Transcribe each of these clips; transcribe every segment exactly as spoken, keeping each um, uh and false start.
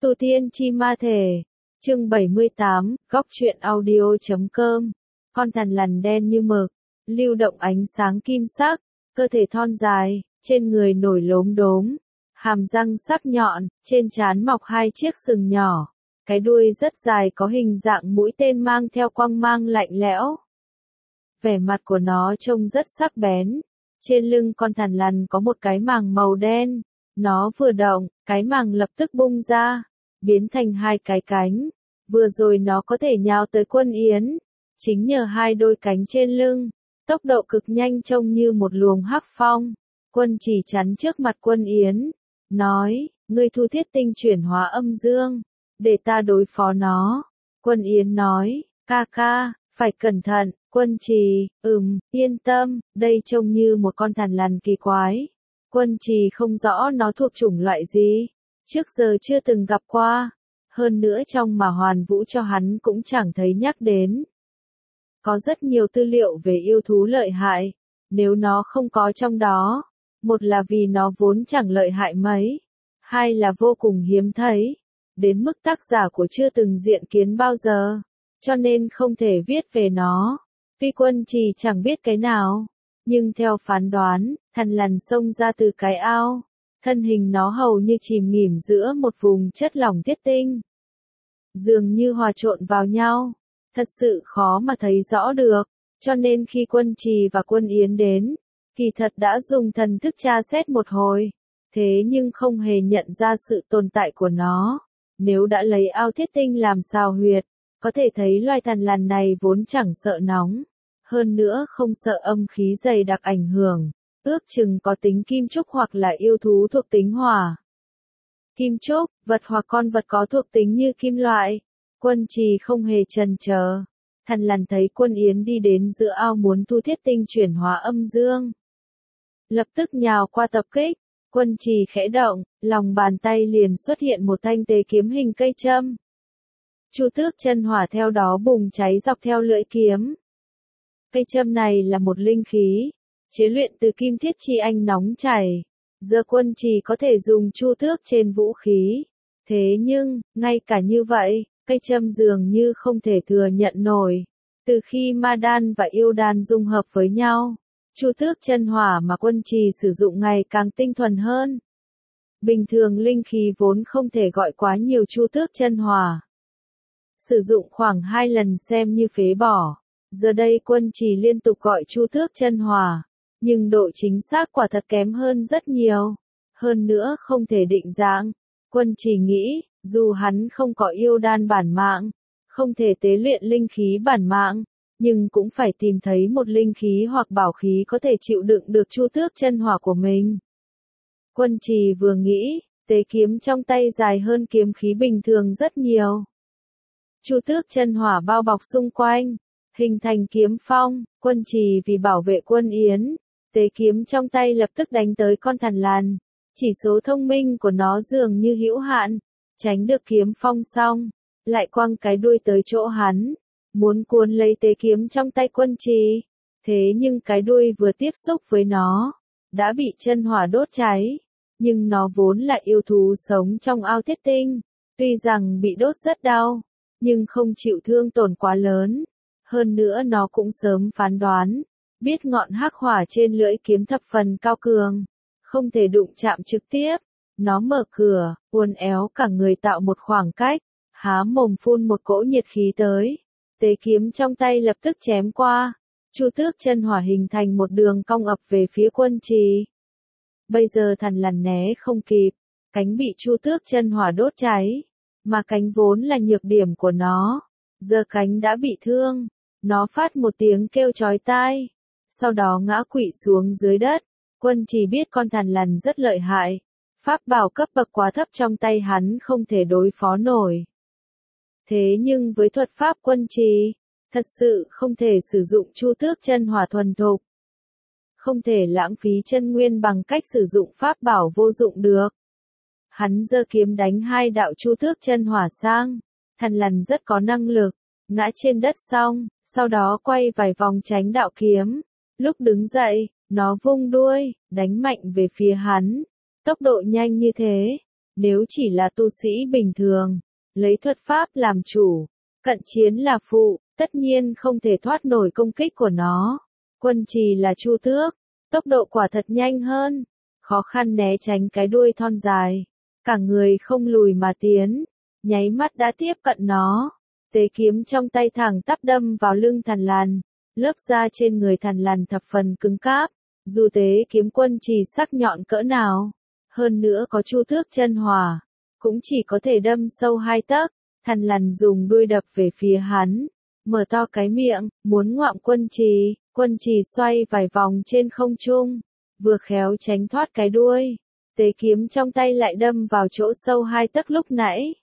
Tu Tiên Chi Ma Thể, chương bảy mươi tám, góc truyện audio chấm com. Con thằn lằn đen như mực, lưu động ánh sáng kim sắc, cơ thể thon dài, trên người nổi lốm đốm, hàm răng sắc nhọn, trên trán mọc hai chiếc sừng nhỏ, cái đuôi rất dài có hình dạng mũi tên mang theo quang mang lạnh lẽo. Vẻ mặt của nó trông rất sắc bén. Trên lưng con thằn lằn có một cái màng màu đen, nó vừa động, cái màng lập tức bung ra, biến thành hai cái cánh. Vừa rồi nó có thể nhào tới Quân Yến, chính nhờ hai đôi cánh trên lưng, tốc độ cực nhanh trông như một luồng hắc phong. Quân Chỉ chắn trước mặt Quân Yến, nói, ngươi thu thiết tinh chuyển hóa âm dương, để ta đối phó nó. Quân Yến nói, ca ca, phải cẩn thận. Quân Trì, ừm, yên tâm, đây trông như một con thằn lằn kỳ quái. Quân Trì không rõ nó thuộc chủng loại gì, trước giờ chưa từng gặp qua, hơn nữa trong mà Hoàn Vũ cho hắn cũng chẳng thấy nhắc đến. Có rất nhiều tư liệu về yêu thú lợi hại, nếu nó không có trong đó, một là vì nó vốn chẳng lợi hại mấy, hai là vô cùng hiếm thấy, đến mức tác giả của chưa từng diện kiến bao giờ, cho nên không thể viết về nó. Tuy Quân Trì chẳng biết cái nào, nhưng theo phán đoán, thằn lằn xông ra từ cái ao, thân hình nó hầu như chìm nghỉm giữa một vùng chất lỏng thiết tinh. Dường như hòa trộn vào nhau, thật sự khó mà thấy rõ được, cho nên khi Quân Trì và Quân Yến đến, kỳ thật đã dùng thần thức tra xét một hồi, thế nhưng không hề nhận ra sự tồn tại của nó. Nếu đã lấy ao thiết tinh làm sào huyệt, có thể thấy loài thằn lằn này vốn chẳng sợ nóng. Hơn nữa không sợ âm khí dày đặc ảnh hưởng, ước chừng có tính kim trúc hoặc là yêu thú thuộc tính hỏa. Kim trúc, vật hoặc con vật có thuộc tính như kim loại. Quân Trì không hề chần chờ. Thằn lằn thấy Quân Yến đi đến giữa ao muốn thu thiết tinh chuyển hóa âm dương, lập tức nhào qua tập kích. Quân Trì khẽ động, lòng bàn tay liền xuất hiện một thanh tế kiếm hình cây châm. Chu tước chân hỏa theo đó bùng cháy dọc theo lưỡi kiếm. Cây châm này là một linh khí, chế luyện từ kim thiết chi anh nóng chảy. Giờ Quân Trì có thể dùng chu tước trên vũ khí. Thế nhưng, ngay cả như vậy, cây châm dường như không thể thừa nhận nổi. Từ khi ma đan và yêu đan dung hợp với nhau, chu tước chân hỏa mà Quân Trì sử dụng ngày càng tinh thuần hơn. Bình thường linh khí vốn không thể gọi quá nhiều chu tước chân hỏa. Sử dụng khoảng hai lần xem như phế bỏ. Giờ đây Quân Trì liên tục gọi chu tước chân hỏa, nhưng độ chính xác quả thật kém hơn rất nhiều. Hơn nữa không thể định dạng. Quân Trì nghĩ, dù hắn không có yêu đan bản mạng, không thể tế luyện linh khí bản mạng, nhưng cũng phải tìm thấy một linh khí hoặc bảo khí có thể chịu đựng được chu tước chân hỏa của mình. Quân Trì vừa nghĩ, tế kiếm trong tay dài hơn kiếm khí bình thường rất nhiều. Chu tước chân hỏa bao bọc xung quanh, hình thành kiếm phong. Quân Trì vì bảo vệ Quân Yến, tế kiếm trong tay lập tức đánh tới con thằn lằn. Chỉ số thông minh của nó dường như hữu hạn, tránh được kiếm phong xong, lại quăng cái đuôi tới chỗ hắn, muốn cuốn lấy tế kiếm trong tay Quân Trì. Thế nhưng cái đuôi vừa tiếp xúc với nó, đã bị chân hỏa đốt cháy. Nhưng nó vốn là yêu thú sống trong ao thiết tinh, tuy rằng bị đốt rất đau, nhưng không chịu thương tổn quá lớn. Hơn nữa nó cũng sớm phán đoán, biết ngọn hắc hỏa trên lưỡi kiếm thập phần cao cường, không thể đụng chạm trực tiếp. Nó mở cửa, uốn éo cả người tạo một khoảng cách, há mồm phun một cỗ nhiệt khí tới. Tế kiếm trong tay lập tức chém qua, chu tước chân hỏa hình thành một đường cong ập về phía Quân Trì. Bây giờ thằn lằn né không kịp, cánh bị chu tước chân hỏa đốt cháy, mà cánh vốn là nhược điểm của nó, giờ cánh đã bị thương. Nó phát một tiếng kêu chói tai, sau đó ngã quỵ xuống dưới đất. Quân Trì biết con thằn lằn rất lợi hại, pháp bảo cấp bậc quá thấp trong tay hắn không thể đối phó nổi. Thế nhưng với thuật pháp Quân Trì, thật sự không thể sử dụng chu tước chân hỏa thuần thục. Không thể lãng phí chân nguyên bằng cách sử dụng pháp bảo vô dụng được. Hắn giơ kiếm đánh hai đạo chu tước chân hỏa sang. Thằn lằn rất có năng lực, ngã trên đất xong, sau đó quay vài vòng tránh đạo kiếm. Lúc đứng dậy, nó vung đuôi, đánh mạnh về phía hắn. Tốc độ nhanh như thế, Nếu chỉ là tu sĩ bình thường, lấy thuật pháp làm chủ, cận chiến là phụ, tất nhiên không thể thoát nổi công kích của nó. Quân trì là Chu Tước, tốc độ quả thật nhanh hơn, khó khăn né tránh cái đuôi thon dài, cả người không lùi mà tiến, nháy mắt đã tiếp cận nó. Tế kiếm trong tay thẳng tắp đâm vào lưng Thằn Lằn, lớp da trên người Thằn Lằn thập phần cứng cáp, dù tế kiếm quân trì sắc nhọn cỡ nào, hơn nữa có Chu Tước chân hỏa, cũng chỉ có thể đâm sâu hai tấc. Thằn Lằn dùng đuôi đập về phía hắn, mở to cái miệng, muốn ngoạm quân trì. Quân trì xoay vài vòng trên không trung, vừa khéo tránh thoát cái đuôi, tế kiếm trong tay lại đâm vào chỗ sâu hai tấc lúc nãy.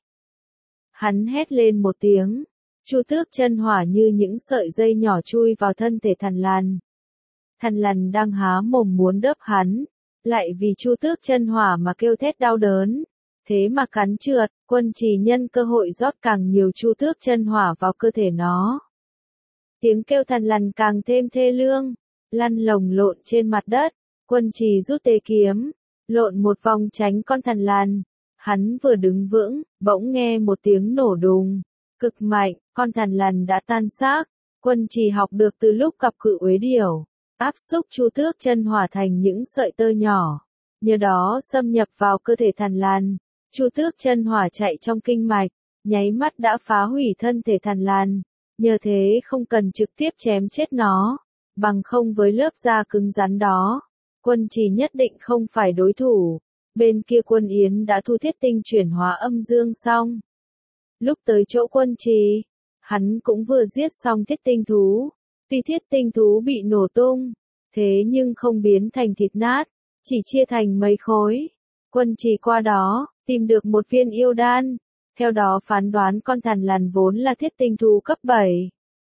Hắn hét lên một tiếng, Chu Tước chân hỏa như những sợi dây nhỏ chui vào thân thể Thằn Lằn. Thằn Lằn đang há mồm muốn đớp hắn, lại vì Chu Tước chân hỏa mà kêu thét đau đớn, thế mà cắn trượt. Quân trì nhân cơ hội rót càng nhiều Chu Tước chân hỏa vào cơ thể nó. Tiếng kêu Thằn Lằn càng thêm thê lương, lăn lồng lộn trên mặt đất. Quân trì rút tế kiếm, lộn một vòng tránh con Thằn Lằn. Hắn vừa đứng vững, bỗng nghe một tiếng nổ đùng, cực mạnh, con Thằn Lằn đã tan xác. Quân trì học được từ lúc gặp Cự Uế Điểu, áp xúc Chu Tước chân hỏa thành những sợi tơ nhỏ, nhờ đó xâm nhập vào cơ thể Thằn Lằn. Chu Tước chân hỏa chạy trong kinh mạch, nháy mắt đã phá hủy thân thể Thằn Lằn. Nhờ thế không cần trực tiếp chém chết nó, bằng không với lớp da cứng rắn đó, quân trì nhất định không phải đối thủ. Bên kia Quân Yến đã thu thiết tinh chuyển hóa âm dương xong. Lúc tới chỗ quân trì, hắn cũng vừa giết xong thiết tinh thú. Tuy thiết tinh thú bị nổ tung, thế nhưng không biến thành thịt nát, chỉ chia thành mấy khối. Quân trì qua đó, tìm được một viên yêu đan. Theo đó phán đoán con Thằn Lằn vốn là thiết tinh thú cấp bảy.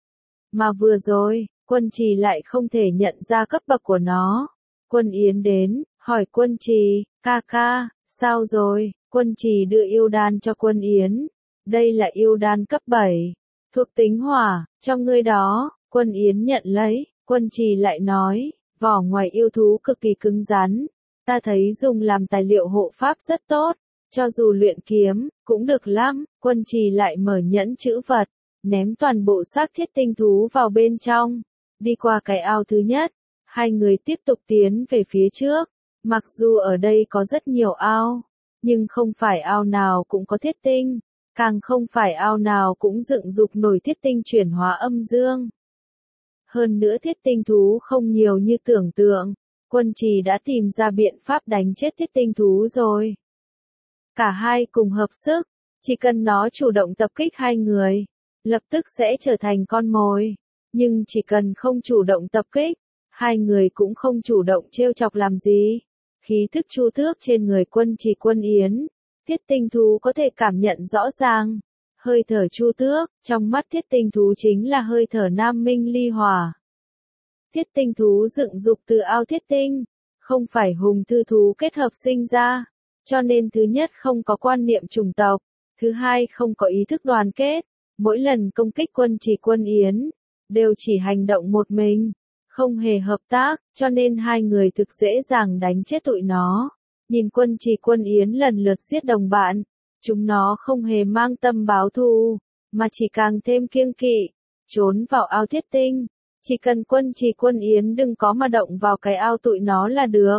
Mà vừa rồi, quân trì lại không thể nhận ra cấp bậc của nó. Quân Yến đến, hỏi quân trì, ca ca, sao rồi? Quân trì đưa yêu đan cho quân Yến. Đây là yêu đan cấp bảy, thuộc tính hỏa, cho ngươi đó. Quân Yến nhận lấy, quân trì lại nói, vỏ ngoài yêu thú cực kỳ cứng rắn. Ta thấy dùng làm tài liệu hộ pháp rất tốt. Cho dù luyện kiếm, cũng được lắm. Quân trì lại mở nhẫn chữ vật, ném toàn bộ xác thiết tinh thú vào bên trong. Đi qua cái ao thứ nhất, hai người tiếp tục tiến về phía trước. Mặc dù ở đây có rất nhiều ao, nhưng không phải ao nào cũng có thiết tinh, càng không phải ao nào cũng dựng dục nổi thiết tinh chuyển hóa âm dương. Hơn nữa thiết tinh thú không nhiều như tưởng tượng, quân trì đã tìm ra biện pháp đánh chết thiết tinh thú rồi. Cả hai cùng hợp sức, chỉ cần nó chủ động tập kích hai người, lập tức sẽ trở thành con mồi. Nhưng chỉ cần không chủ động tập kích, hai người cũng không chủ động trêu chọc làm gì. Khí thức Chu Tước trên người quân trì quân Yến, thiết tinh thú có thể cảm nhận rõ ràng. Hơi thở Chu Tước, trong mắt thiết tinh thú chính là hơi thở nam minh ly hỏa. Thiết tinh thú dựng dục từ ao thiết tinh, không phải hùng thư thú kết hợp sinh ra. Cho nên thứ nhất không có quan niệm chủng tộc, thứ hai không có ý thức đoàn kết. Mỗi lần công kích quân trì quân Yến, đều chỉ hành động một mình, không hề hợp tác, cho nên hai người thực dễ dàng đánh chết tụi nó. Nhìn quân trì quân Yến lần lượt giết đồng bạn, chúng nó không hề mang tâm báo thù, mà chỉ càng thêm kiêng kỵ, trốn vào ao thiết tinh. Chỉ cần quân trì quân Yến đừng có mà động vào cái ao tụi nó là được.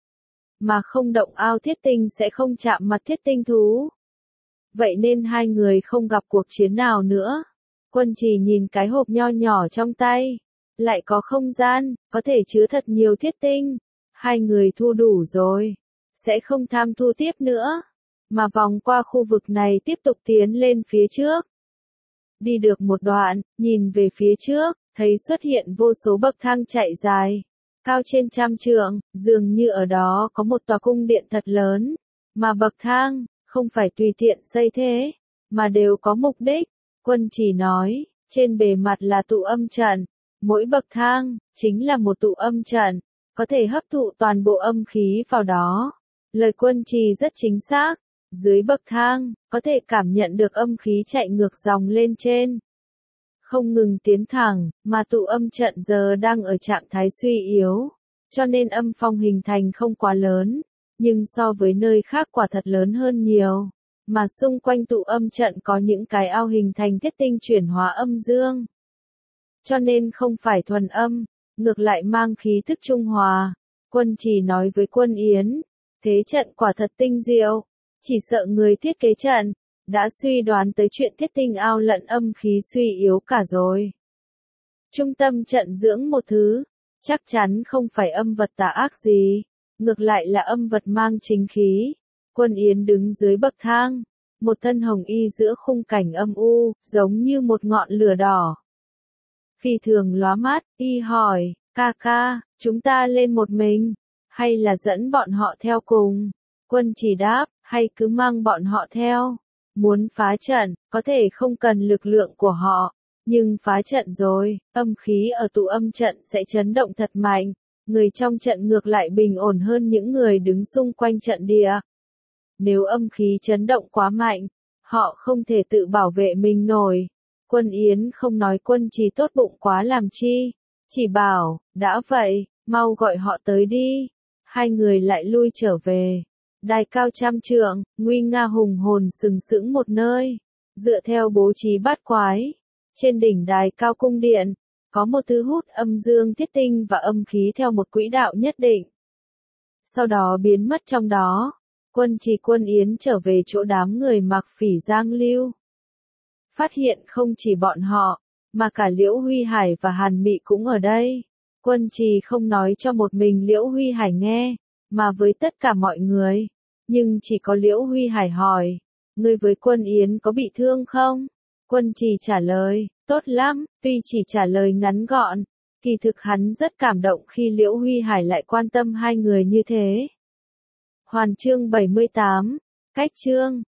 Mà không động ao thiết tinh sẽ không chạm mặt thiết tinh thú. Vậy nên hai người không gặp cuộc chiến nào nữa. Quân trì nhìn cái hộp nho nhỏ trong tay, lại có không gian, có thể chứa thật nhiều thiết tinh. Hai người thu đủ rồi, sẽ không tham thu tiếp nữa, mà vòng qua khu vực này tiếp tục tiến lên phía trước. Đi được một đoạn, nhìn về phía trước, thấy xuất hiện vô số bậc thang chạy dài, cao trên trăm trượng, dường như ở đó có một tòa cung điện thật lớn, mà bậc thang, không phải tùy tiện xây thế, mà đều có mục đích. Quân trì nói, trên bề mặt là tụ âm trận, mỗi bậc thang, chính là một tụ âm trận, có thể hấp thụ toàn bộ âm khí vào đó. Lời quân trì rất chính xác, dưới bậc thang, có thể cảm nhận được âm khí chạy ngược dòng lên trên. Không ngừng tiến thẳng, mà tụ âm trận giờ đang ở trạng thái suy yếu, cho nên âm phong hình thành không quá lớn, nhưng so với nơi khác quả thật lớn hơn nhiều, mà xung quanh tụ âm trận có những cái ao hình thành thiết tinh chuyển hóa âm dương. Cho nên không phải thuần âm, ngược lại mang khí thức trung hòa. Quân Trì nói với Quân Yến, thế trận quả thật tinh diệu, chỉ sợ người thiết kế trận, đã suy đoán tới chuyện thiết tinh ao lận âm khí suy yếu cả rồi. Trung tâm trận dưỡng một thứ, chắc chắn không phải âm vật tà ác gì, ngược lại là âm vật mang chính khí. Quân Yến đứng dưới bậc thang, một thân hồng y giữa khung cảnh âm u, giống như một ngọn lửa đỏ. Phi thường lóa mắt, y hỏi, ca ca, chúng ta lên một mình, hay là dẫn bọn họ theo cùng? Quân Trì đáp, hay cứ mang bọn họ theo. Muốn phá trận, có thể không cần lực lượng của họ, nhưng phá trận rồi, âm khí ở tụ âm trận sẽ chấn động thật mạnh, người trong trận ngược lại bình ổn hơn những người đứng xung quanh trận địa. Nếu âm khí chấn động quá mạnh, họ không thể tự bảo vệ mình nổi. Quân Yến không nói Quân Trì tốt bụng quá làm chi, chỉ bảo, đã vậy, mau gọi họ tới đi. Hai người lại lui trở về. Đài cao trăm trượng, nguy nga hùng hồn sừng sững một nơi, dựa theo bố trí bát quái. Trên đỉnh đài cao cung điện, có một thứ hút âm dương thiết tinh và âm khí theo một quỹ đạo nhất định. Sau đó biến mất trong đó. Quân Trì Quân Yến trở về chỗ đám người mặc phỉ Giang Lưu. Phát hiện không chỉ bọn họ, mà cả Liễu Huy Hải và Hàn Mị cũng ở đây. Quân Trì không nói cho một mình Liễu Huy Hải nghe, mà với tất cả mọi người. Nhưng chỉ có Liễu Huy Hải hỏi, ngươi với Quân Yến có bị thương không? Quân Trì trả lời, tốt lắm, tuy chỉ trả lời ngắn gọn, kỳ thực hắn rất cảm động khi Liễu Huy Hải lại quan tâm hai người như thế. Hoàn chương bảy mươi tám, cách chương.